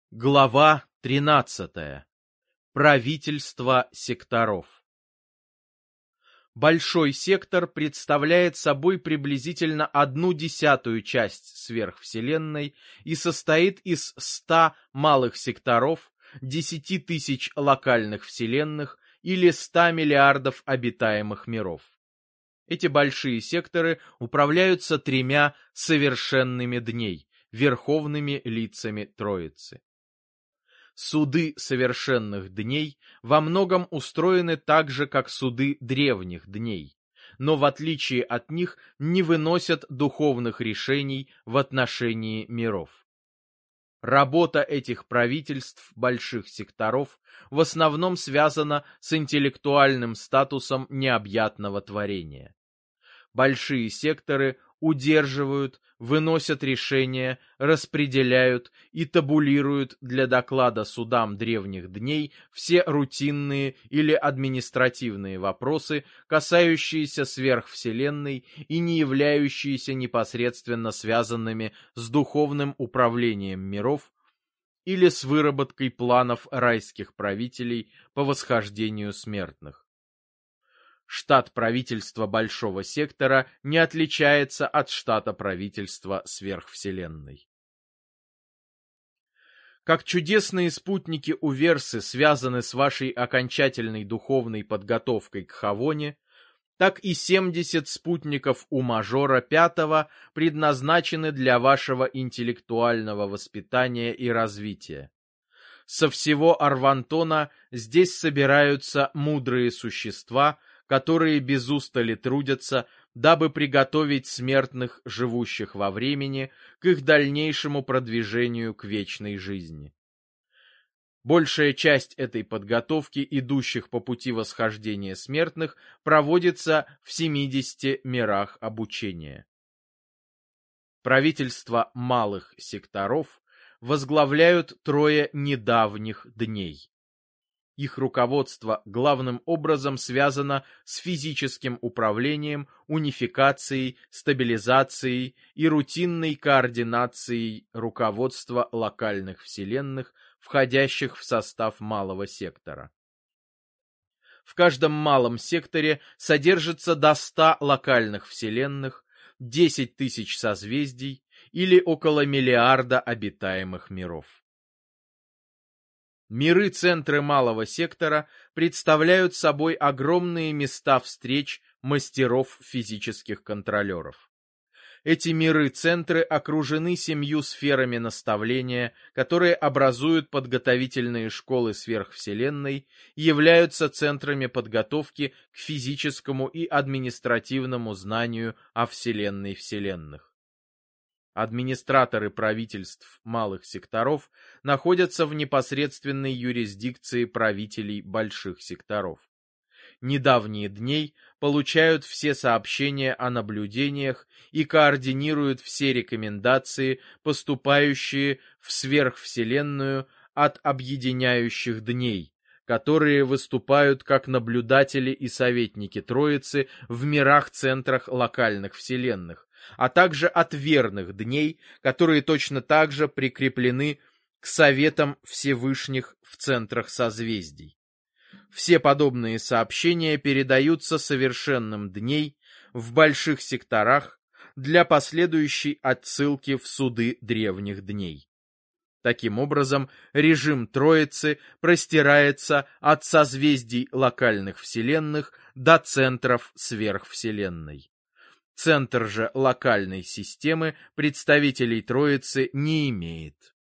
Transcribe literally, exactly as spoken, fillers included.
Глава тринадцатая. Правительство секторов. Большой сектор представляет собой приблизительно одну десятую часть сверхвселенной и состоит из ста малых секторов, десяти тысяч локальных вселенных или ста миллиардов обитаемых миров. Эти большие секторы управляются тремя совершенными дней, верховными лицами Троицы. Суды совершенных дней во многом устроены так же, как суды древних дней, но в отличие от них не выносят духовных решений в отношении миров. Работа этих правительств больших секторов в основном связана с интеллектуальным статусом необъятного творения. Большие секторы удерживают, выносят решения, распределяют и табулируют для доклада судам древних дней все рутинные или административные вопросы, касающиеся сверхвселенной и не являющиеся непосредственно связанными с духовным управлением миров или с выработкой планов райских правителей по восхождению смертных. Штат правительства большого сектора не отличается от штата правительства сверхвселенной. Как чудесные спутники Уверсы связаны с вашей окончательной духовной подготовкой к Хавоне, так и семьдесят спутников у мажора пятого предназначены для вашего интеллектуального воспитания и развития. Со всего Арвантона здесь собираются мудрые существа, которые без устали трудятся, дабы приготовить смертных, живущих во времени, к их дальнейшему продвижению к вечной жизни. Большая часть этой подготовки, идущих по пути восхождения смертных, проводится в семидесяти мирах обучения. Правительство малых секторов возглавляют трое недавних дней. Их руководство главным образом связано с физическим управлением, унификацией, стабилизацией и рутинной координацией руководства локальных вселенных, входящих в состав малого сектора. В каждом малом секторе содержится до ста локальных вселенных, десять тысяч созвездий или около миллиарда обитаемых миров. Миры-центры малого сектора представляют собой огромные места встреч мастеров физических контролеров. Эти миры-центры окружены семью сферами наставления, которые образуют подготовительные школы сверхвселенной и являются центрами подготовки к физическому и административному знанию о вселенной вселенных. Администраторы правительств малых секторов находятся в непосредственной юрисдикции правителей больших секторов. Недавние дней получают все сообщения о наблюдениях и координируют все рекомендации, поступающие в сверхвселенную от объединяющих дней, которые выступают как наблюдатели и советники Троицы в мирах-центрах локальных вселенных, а также от верных дней, которые точно так же прикреплены к советам Всевышних в центрах созвездий. Все подобные сообщения передаются совершенным дней в больших секторах для последующей отсылки в суды древних дней. Таким образом, режим Троицы простирается от созвездий локальных вселенных до центров сверхвселенной. Центр же локальной системы представителей Троицы не имеет.